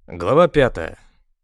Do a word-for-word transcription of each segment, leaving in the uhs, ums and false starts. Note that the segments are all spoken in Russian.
Глава пятая.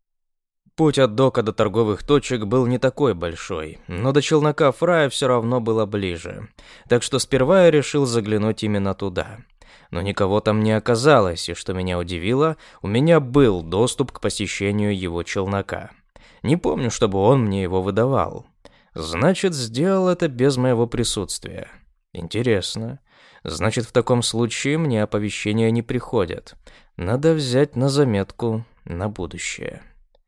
Путь от дока до торговых точек был не такой большой, но до челнока Фрая все равно было ближе. Так что сперва я решил заглянуть именно туда. Но никого там не оказалось, и что меня удивило, у меня был доступ к посещению его челнока. Не помню, чтобы он мне его выдавал. Значит, сделал это без моего присутствия. Интересно. Значит, в таком случае мне оповещения не приходят. Надо взять на заметку на будущее.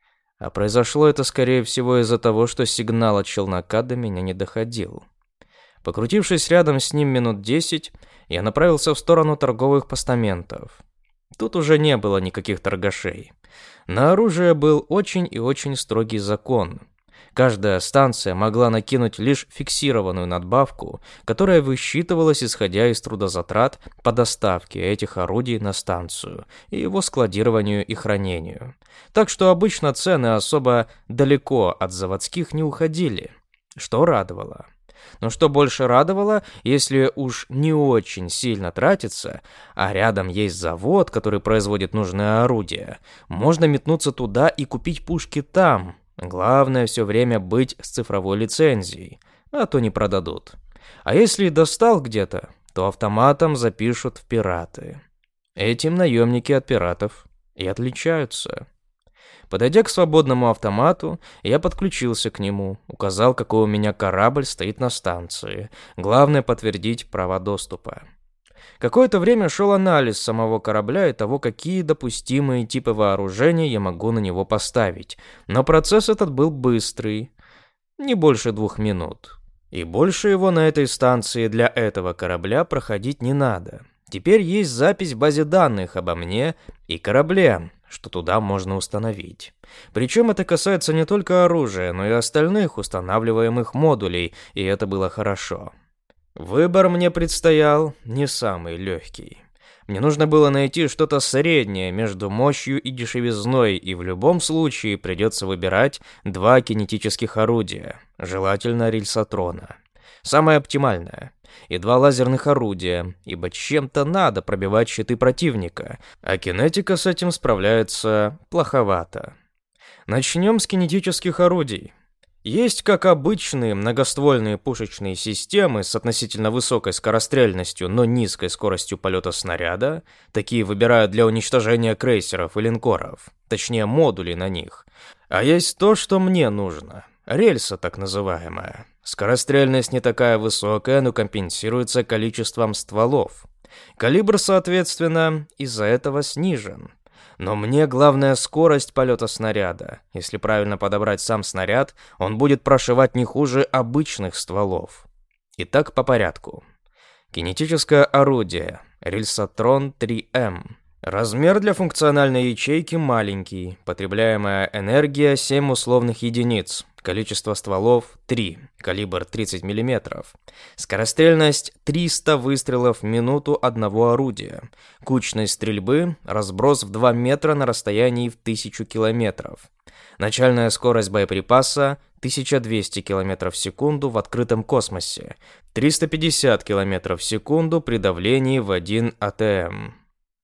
А произошло это, скорее всего, из-за того, что сигнал от челнока до меня не доходил. Покрутившись рядом с ним минут десять, я направился в сторону торговых постаментов. Тут уже не было никаких торгашей. На оружие был очень и очень строгий закон. Каждая станция могла накинуть лишь фиксированную надбавку, которая высчитывалась исходя из трудозатрат по доставке этих орудий на станцию и его складированию и хранению. Так что обычно цены особо далеко от заводских не уходили, что радовало. Но что больше радовало, если уж не очень сильно тратиться, а рядом есть завод, который производит нужное орудие, можно метнуться туда и купить пушки там. Главное все время быть с цифровой лицензией, а то не продадут. А если достал где-то, то автоматом запишут в пираты. Этим наемники от пиратов и отличаются. Подойдя к свободному автомату, я подключился к нему, указал, какой у меня корабль стоит на станции. Главное подтвердить права доступа. Какое-то время шел анализ самого корабля и того, какие допустимые типы вооружения я могу на него поставить. Но процесс этот был быстрый, не больше двух минут. И больше его на этой станции для этого корабля проходить не надо. Теперь есть запись в базе данных обо мне и корабле, что туда можно установить. Причем это касается не только оружия, но и остальных устанавливаемых модулей, и это было хорошо. Выбор мне предстоял не самый легкий. Мне нужно было найти что-то среднее между мощью и дешевизной, и в любом случае придется выбирать два кинетических орудия, желательно рельсотрона. Самое оптимальное. И два лазерных орудия, ибо чем-то надо пробивать щиты противника, а кинетика с этим справляется плоховато. Начнем с кинетических орудий. Есть как обычные многоствольные пушечные системы с относительно высокой скорострельностью, но низкой скоростью полета снаряда. Такие выбирают для уничтожения крейсеров и линкоров, точнее модулей на них. А есть то, что мне нужно. Рельса так называемая. Скорострельность не такая высокая, но компенсируется количеством стволов. Калибр, соответственно, из-за этого снижен. Но мне главная скорость полета снаряда. Если правильно подобрать сам снаряд, он будет прошивать не хуже обычных стволов. Итак, по порядку. Кинетическое орудие. Рельсотрон три эм. Размер для функциональной ячейки маленький. Потребляемая энергия семь условных единиц. Количество стволов три. Калибр тридцать миллиметров. Скорострельность триста выстрелов в минуту одного орудия. Кучность стрельбы разброс в два метра на расстоянии в тысячу километров. Начальная скорость боеприпаса тысяча двести километров в секунду в открытом космосе. триста пятьдесят километров в секунду при давлении в один атм.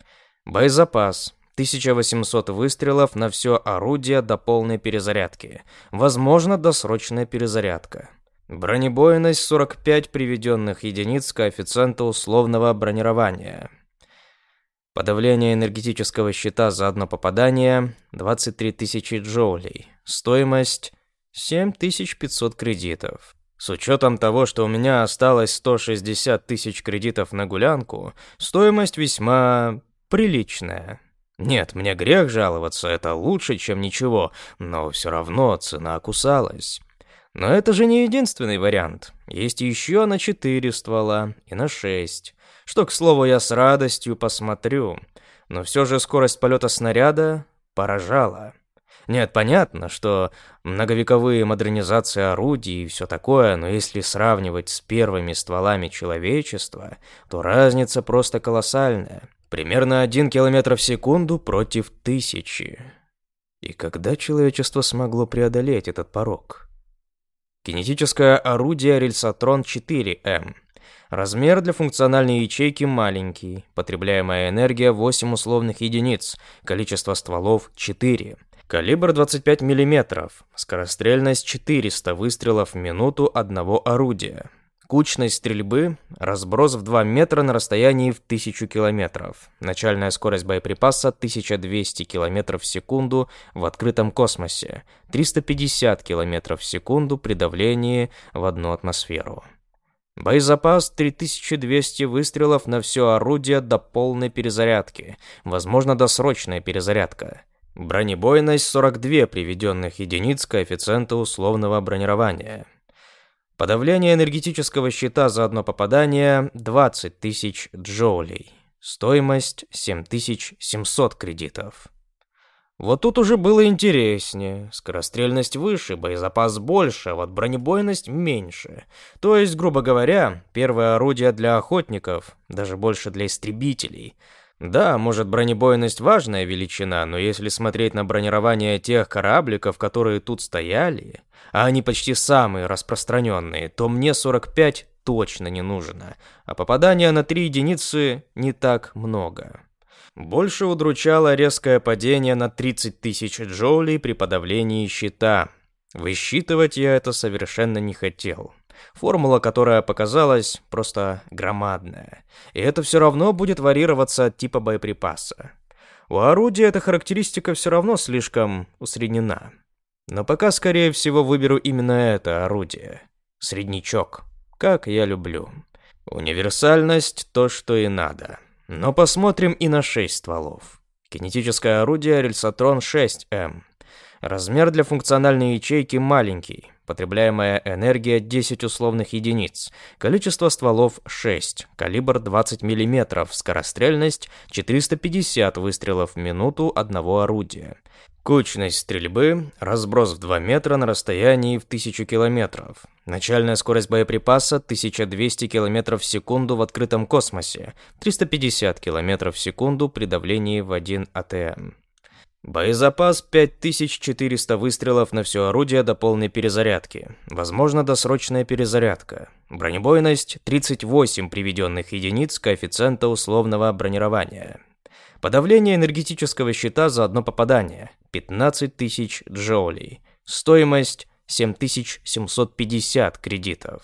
Боезапас. тысяча восемьсот выстрелов на все орудие до полной перезарядки. Возможно, досрочная перезарядка. Бронебойность сорок пять приведенных единиц коэффициента условного бронирования. Подавление энергетического щита за одно попадание двадцать три тысячи джоулей. Стоимость семь тысяч пятьсот кредитов. С учетом того, что у меня осталось сто шестьдесят тысяч кредитов на гулянку, стоимость весьма приличная. Нет, мне грех жаловаться, это лучше, чем ничего, но все равно цена кусалась. Но это же не единственный вариант. Есть еще на четыре ствола и на шесть. Что, к слову, я с радостью посмотрю. Но все же скорость полета снаряда поражала. Нет, понятно, что многовековые модернизации орудий и все такое, но если сравнивать с первыми стволами человечества, то разница просто колоссальная. Примерно один километр в секунду против тысячи. И когда человечество смогло преодолеть этот порог? Кинетическое орудие Рельсотрон четыре эм. Размер для функциональной ячейки маленький, потребляемая энергия восемь условных единиц, количество стволов четыре. Калибр двадцать пять миллиметров, скорострельность четыреста выстрелов в минуту одного орудия. Кучность стрельбы, разброс в два метра на расстоянии в тысячу километров. Начальная скорость боеприпаса тысяча двести километров в секунду в открытом космосе, триста пятьдесят километров в секунду при давлении в одну атмосферу. Боезапас три тысячи двести выстрелов на все орудие до полной перезарядки, возможно, досрочная перезарядка. Бронебойность сорок две приведенных единиц коэффициента условного бронирования. Подавление энергетического щита за одно попадание двадцать тысяч джоулей. Стоимость семь тысяч семьсот кредитов. Вот тут уже было интереснее. Скорострельность выше, боезапас больше, а вот бронебойность меньше. То есть, грубо говоря, первое орудие для охотников, даже больше для истребителей. Да, может, бронебойность важная величина, но если смотреть на бронирование тех корабликов, которые тут стояли, а они почти самые распространенные, то мне сорок пять точно не нужно, а попадания на три единицы не так много. Больше удручало резкое падение на тридцать тысяч джоулей при подавлении щита. Высчитывать я это совершенно не хотел. Формула, которая показалась, просто громадная. И это все равно будет варьироваться от типа боеприпаса. У орудия эта характеристика все равно слишком усреднена. Но пока, скорее всего, выберу именно это орудие. Среднячок. Как я люблю. Универсальность — то, что и надо. Но посмотрим и на шесть стволов. Кинетическое орудие Рельсотрон шесть эм. Размер для функциональной ячейки маленький. Потребляемая энергия десять условных единиц. Количество стволов шесть. Калибр двадцать миллиметров. Скорострельность четыреста пятьдесят выстрелов в минуту одного орудия. Кучность стрельбы, разброс в два метра на расстоянии в тысячу километров. Начальная скорость боеприпаса тысяча двести километров в секунду в открытом космосе, триста пятьдесят километров в секунду при давлении в один атм. Боезапас пять тысяч четыреста выстрелов на все орудие до полной перезарядки. Возможно, досрочная перезарядка. Бронебойность тридцать восемь приведенных единиц коэффициента условного бронирования. Подавление энергетического щита за одно попадание – пятнадцать тысяч джоулей. Стоимость – семь тысяч семьсот пятьдесят кредитов.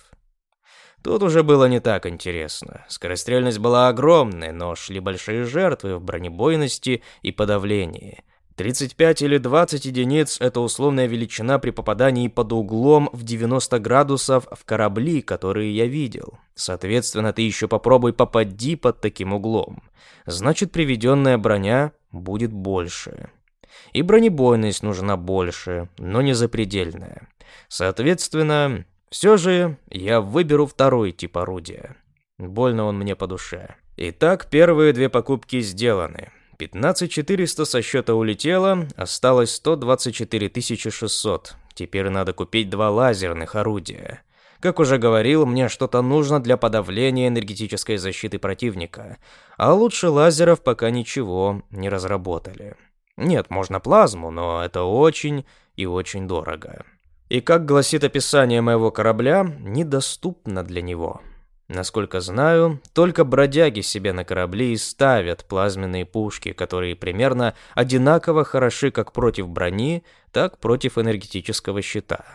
Тут уже было не так интересно. Скорострельность была огромной, но шли большие жертвы в бронебойности и подавлении. тридцать пять или двадцать единиц – это условная величина при попадании под углом в девяносто градусов в корабли, которые я видел. Соответственно, ты еще попробуй попади под таким углом. Значит, приведенная броня будет больше. И бронебойность нужна больше, но не запредельная. Соответственно, все же я выберу второй тип орудия. Больно он мне по душе. Итак, первые две покупки сделаны. пятнадцать тысяч четыреста со счета улетело, осталось сто двадцать четыре тысячи шестьсот. Теперь надо купить два лазерных орудия. Как уже говорил, мне что-то нужно для подавления энергетической защиты противника. А лучше лазеров пока ничего не разработали. Нет, можно плазму, но это очень и очень дорого. И как гласит описание моего корабля, недоступно для него. Насколько знаю, только бродяги себе на корабли и ставят плазменные пушки, которые примерно одинаково хороши как против брони, так против энергетического щита.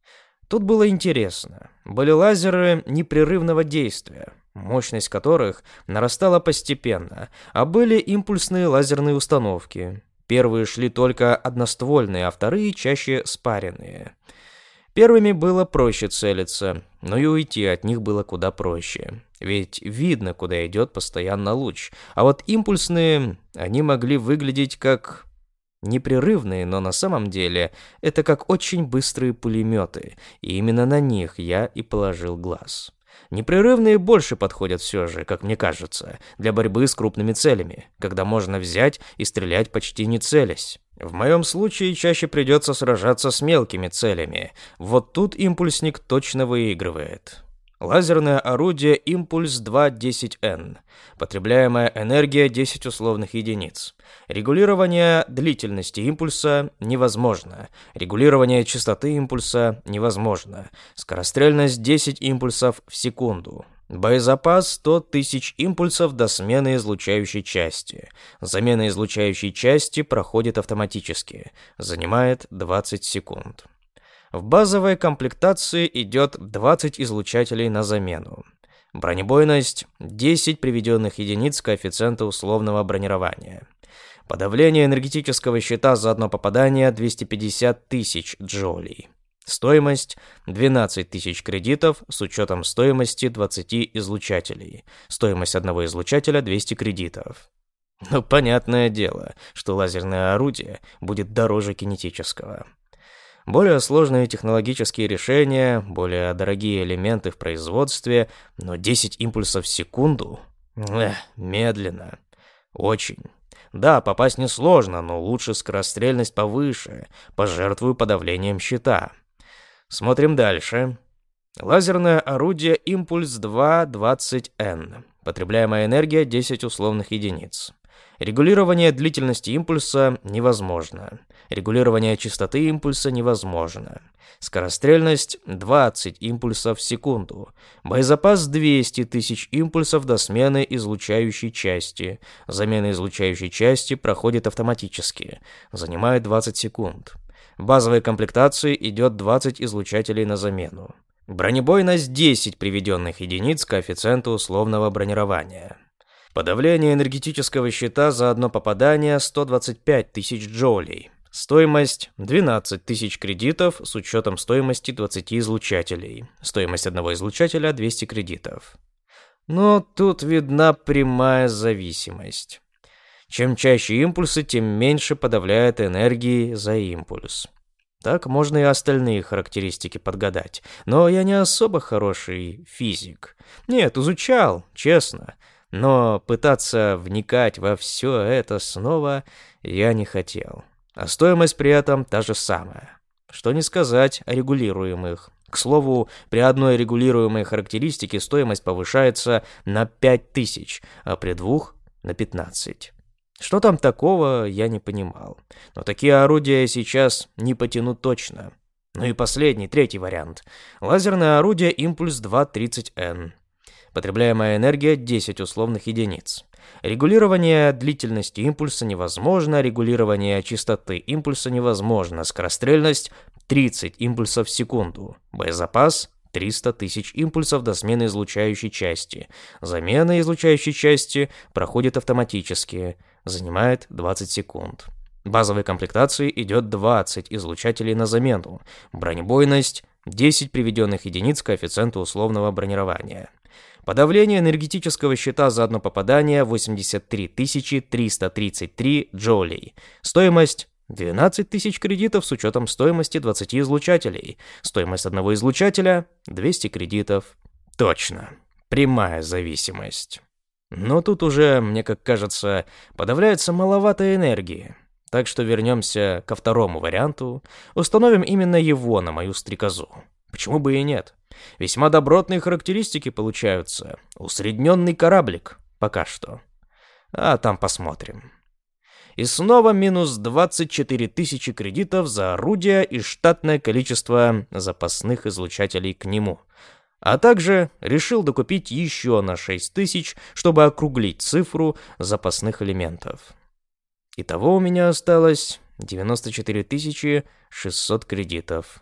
Тут было интересно. Были лазеры непрерывного действия, мощность которых нарастала постепенно, а были импульсные лазерные установки. Первые шли только одноствольные, а вторые чаще спаренные. Первыми было проще целиться, но и уйти от них было куда проще. Ведь видно, куда идет постоянно луч. А вот импульсные, они могли выглядеть как непрерывные, но на самом деле это как очень быстрые пулеметы. И именно на них я и положил глаз. Непрерывные больше подходят все же, как мне кажется, для борьбы с крупными целями, когда можно взять и стрелять почти не целясь. В моем случае чаще придется сражаться с мелкими целями. Вот тут импульсник точно выигрывает. Лазерное орудие «Импульс два десять эн». Потребляемая энергия десять условных единиц. Регулирование длительности импульса невозможно. Регулирование частоты импульса невозможно. Скорострельность десять импульсов в секунду. Боезапас сто тысяч импульсов до смены излучающей части. Замена излучающей части проходит автоматически. Занимает двадцать секунд. В базовой комплектации идет двадцать излучателей на замену. Бронебойность – десять приведенных единиц коэффициента условного бронирования. Подавление энергетического щита за одно попадание – двести пятьдесят тысяч джоулей. Стоимость – двенадцать тысяч кредитов с учетом стоимости двадцати излучателей. Стоимость одного излучателя – двести кредитов. Ну, понятное дело, что лазерное орудие будет дороже кинетического. Более сложные технологические решения, более дорогие элементы в производстве, но десять импульсов в секунду? Эх, медленно. Очень. Да, попасть несложно, но лучше скорострельность повыше. Пожертвую подавлением щита. Смотрим дальше. Лазерное орудие импульс два двадцать эн. Потребляемая энергия десять условных единиц. Регулирование длительности импульса невозможно. Регулирование частоты импульса невозможно. Скорострельность двадцать импульсов в секунду. Боезапас двести тысяч импульсов до смены излучающей части. Замена излучающей части проходит автоматически. Занимает двадцать секунд. В базовой комплектации идет двадцать излучателей на замену. Бронебойность десять приведенных единиц коэффициента условного бронирования. Подавление энергетического щита за одно попадание сто двадцать пять тысяч джоулей. Стоимость двенадцать тысяч кредитов с учетом стоимости двадцати излучателей. Стоимость одного излучателя двести кредитов. Но тут видна прямая зависимость. Чем чаще импульсы, тем меньше подавляет энергии за импульс. Так можно и остальные характеристики подгадать. Но я не особо хороший физик. Нет, изучал, честно. Но пытаться вникать во все это снова я не хотел. А стоимость при этом та же самая. Что не сказать о регулируемых. К слову, при одной регулируемой характеристике стоимость повышается на пять тысяч, а при двух — на пятнадцать. Что там такого, я не понимал. Но такие орудия сейчас не потянут точно. Ну и последний, третий вариант. Лазерное орудие импульс два тридцать эн. Потребляемая энергия десять условных единиц. Регулирование длительности импульса невозможно, регулирование частоты импульса невозможно, скорострельность тридцать импульсов в секунду, боезапас триста тысяч импульсов до смены излучающей части. Замена излучающей части проходит автоматически, занимает двадцать секунд. В базовой комплектации идет двадцать излучателей на замену, бронебойность десять приведенных единиц коэффициента условного бронирования. Подавление энергетического щита за одно попадание восемьдесят три тысячи триста тридцать три джоулей. Стоимость двенадцать тысяч кредитов с учетом стоимости двадцати излучателей. Стоимость одного излучателя двести кредитов. Точно. Прямая зависимость. Но тут уже, мне как кажется, подавляется маловато энергии. Так что вернемся ко второму варианту. Установим именно его на мою стрекозу. Почему бы и нет? Весьма добротные характеристики получаются. Усредненный кораблик. Пока что. А там посмотрим. И снова минус двадцать четыре тысячи кредитов за орудие и штатное количество запасных излучателей к нему. А также решил докупить еще на шесть тысяч, чтобы округлить цифру запасных элементов. Итого у меня осталось девяносто четыре тысячи шестьсот кредитов.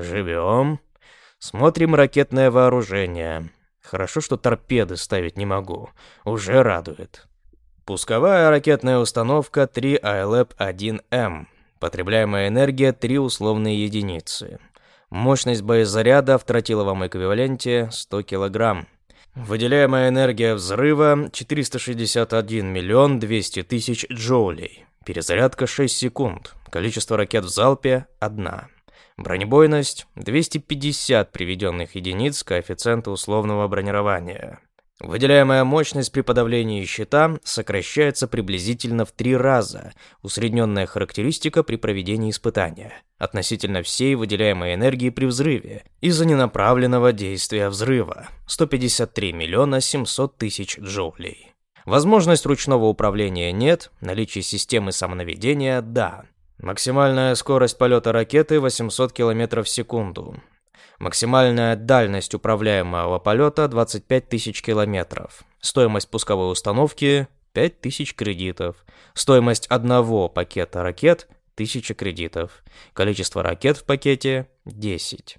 Живем. Смотрим ракетное вооружение. Хорошо, что торпеды ставить не могу. Уже радует. Пусковая ракетная установка три эй эл и пи один эм. Потребляемая энергия три условные единицы. Мощность боезаряда в тротиловом эквиваленте сто килограмм. Выделяемая энергия взрыва четыреста шестьдесят один миллион двести тысяч джоулей. Перезарядка шесть секунд. Количество ракет в залпе одна. Бронебойность двести пятьдесят приведенных единиц коэффициента условного бронирования. Выделяемая мощность при подавлении щита сокращается приблизительно в три раза. Усредненная характеристика при проведении испытания. Относительно всей выделяемой энергии при взрыве. Из-за ненаправленного действия взрыва. сто пятьдесят три миллиона семьсот тысяч джоулей. Возможность ручного управления нет. Наличие системы самонаведения – да. Максимальная скорость полета ракеты восемьсот километров в секунду. Максимальная дальность управляемого полета двадцать пять тысяч километров. Стоимость пусковой установки пять тысяч кредитов. Стоимость одного пакета ракет тысяча кредитов. Количество ракет в пакете десять.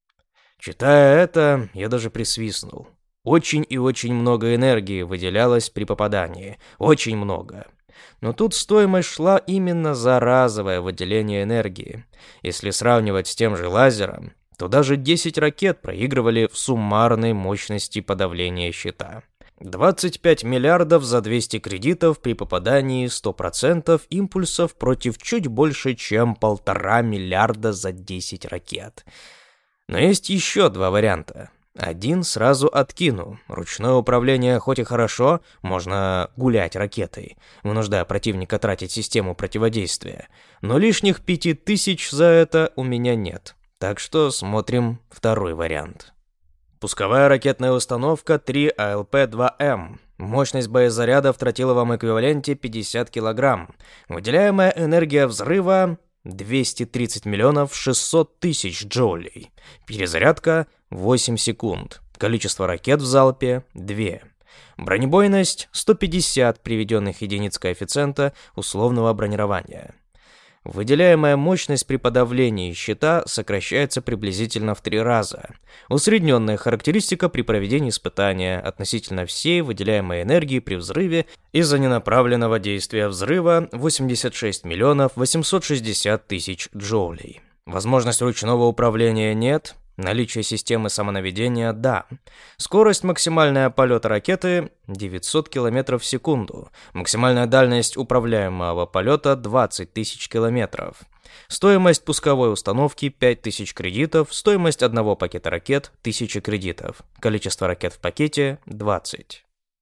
Читая это, я даже присвистнул. Очень и очень много энергии выделялось при попадании. Очень много. Но тут стоимость шла именно за разовое выделение энергии. Если сравнивать с тем же лазером, то даже десять ракет проигрывали в суммарной мощности подавления щита. двадцать пять миллиардов за двести кредитов при попадании сто процентов импульсов против чуть больше, чем полтора миллиарда за десять ракет. Но есть еще два варианта. Один сразу откину. Ручное управление хоть и хорошо, можно гулять ракетой, вынуждая противника тратить систему противодействия. Но лишних пяти тысяч за это у меня нет. Так что смотрим второй вариант. Пусковая ракетная установка три А Л П два М. Мощность боезаряда в тротиловом эквиваленте пятьдесят килограмм. Выделяемая энергия взрыва двести тридцать миллионов шестьсот тысяч джоулей. Перезарядка восемь секунд. Количество ракет в залпе два. Бронебойность сто пятьдесят приведенных единиц коэффициента условного бронирования. Выделяемая мощность при подавлении щита сокращается приблизительно в три раза. Усредненная характеристика при проведении испытания относительно всей выделяемой энергии при взрыве из-за ненаправленного действия взрыва восемьдесят шесть миллионов восемьсот шестьдесят тысяч джоулей. Возможность ручного управления нет. Наличие системы самонаведения – да. Скорость максимальная полета ракеты – девятьсот километров в секунду. Максимальная дальность управляемого полета – двадцать тысяч километров. Стоимость пусковой установки – пять тысяч кредитов. Стоимость одного пакета ракет – тысяча кредитов. Количество ракет в пакете – двадцать.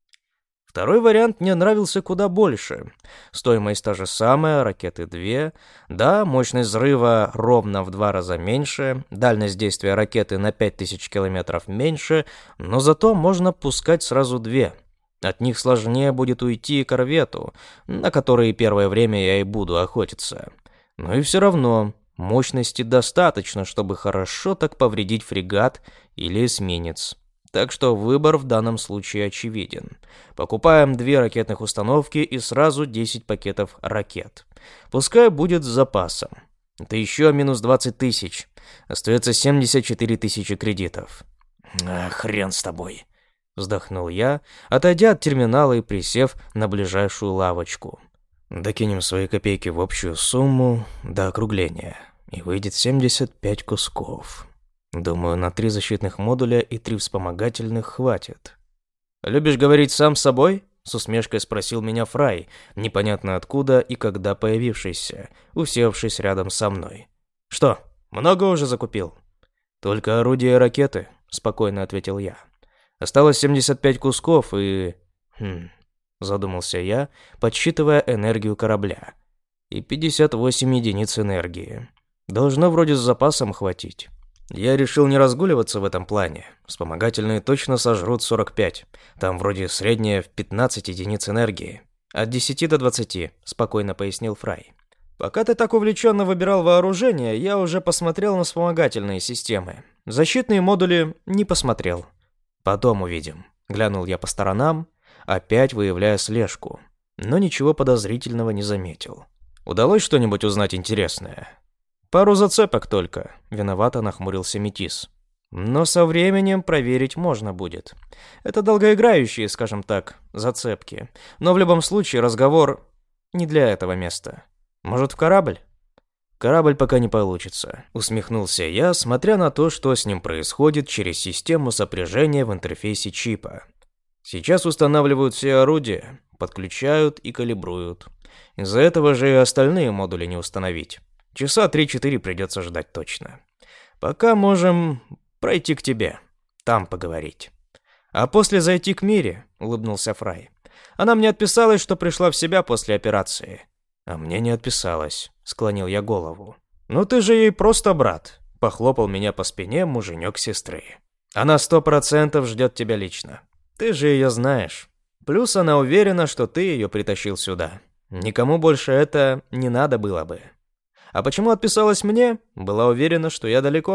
Второй вариант мне нравился куда больше. Стоимость та же самая, ракеты две. Да, мощность взрыва ровно в два раза меньше, дальность действия ракеты на пять тысяч километров меньше, но зато можно пускать сразу две. От них сложнее будет уйти корвету, на который первое время я и буду охотиться. Но и все равно мощности достаточно, чтобы хорошо так повредить фрегат или эсминец. Так что выбор в данном случае очевиден. Покупаем две ракетных установки и сразу десять пакетов ракет. Пускай будет с запасом. Это еще минус двадцать тысяч. Остается семьдесят четыре тысячи кредитов. А, хрен с тобой. Вздохнул я, отойдя от терминала и присев на ближайшую лавочку. Докинем свои копейки в общую сумму до округления. И выйдет семьдесят пять кусков. Думаю, на три защитных модуля и три вспомогательных хватит. «Любишь говорить сам с собой?» — с усмешкой спросил меня Фрай, непонятно откуда и когда появившийся, усевшись рядом со мной. «Что, много уже закупил?» «Только орудия и ракеты», — спокойно ответил я. «Осталось семьдесят пять кусков и...» «Хм...» — задумался я, подсчитывая энергию корабля. «И пятьдесят восемь единиц энергии. Должно вроде с запасом хватить». Я решил не разгуливаться в этом плане. Вспомогательные точно сожрут сорок пять. Там вроде средняя в пятнадцать единиц энергии. От десяти до двадцати, спокойно пояснил Фрай. Пока ты так увлеченно выбирал вооружение, я уже посмотрел на вспомогательные системы. Защитные модули не посмотрел. Потом увидим. Глянул я по сторонам, опять выявляя слежку. Но ничего подозрительного не заметил. Удалось что-нибудь узнать интересное? «Пару зацепок только», — виновато нахмурился Метис. «Но со временем проверить можно будет. Это долгоиграющие, скажем так, зацепки. Но в любом случае разговор не для этого места. Может, в корабль?» «Корабль пока не получится», — усмехнулся я, смотря на то, что с ним происходит через систему сопряжения в интерфейсе чипа. «Сейчас устанавливают все орудия, подключают и калибруют. Из-за этого же и остальные модули не установить. Часа три-четыре придется ждать точно. Пока можем пройти к тебе, там поговорить. А после зайти к Мире», — улыбнулся Фрай. «Она мне отписалась, что пришла в себя после операции». «А мне не отписалась», — склонил я голову. «Ну ты же ей просто брат», — похлопал меня по спине муженек сестры. «Она сто процентов ждет тебя лично. Ты же ее знаешь. Плюс она уверена, что ты ее притащил сюда. Никому больше это не надо было бы». «А почему отписалась мне? Была уверена, что я далеко».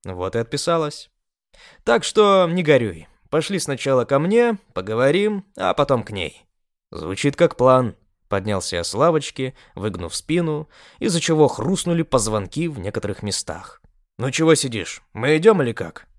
Вот и отписалась. Так что не горюй. Пошли сначала ко мне, поговорим, а потом к ней. Звучит как план. Поднялся я с лавочки, выгнув спину, из-за чего хрустнули позвонки в некоторых местах. Ну чего сидишь, мы идем или как?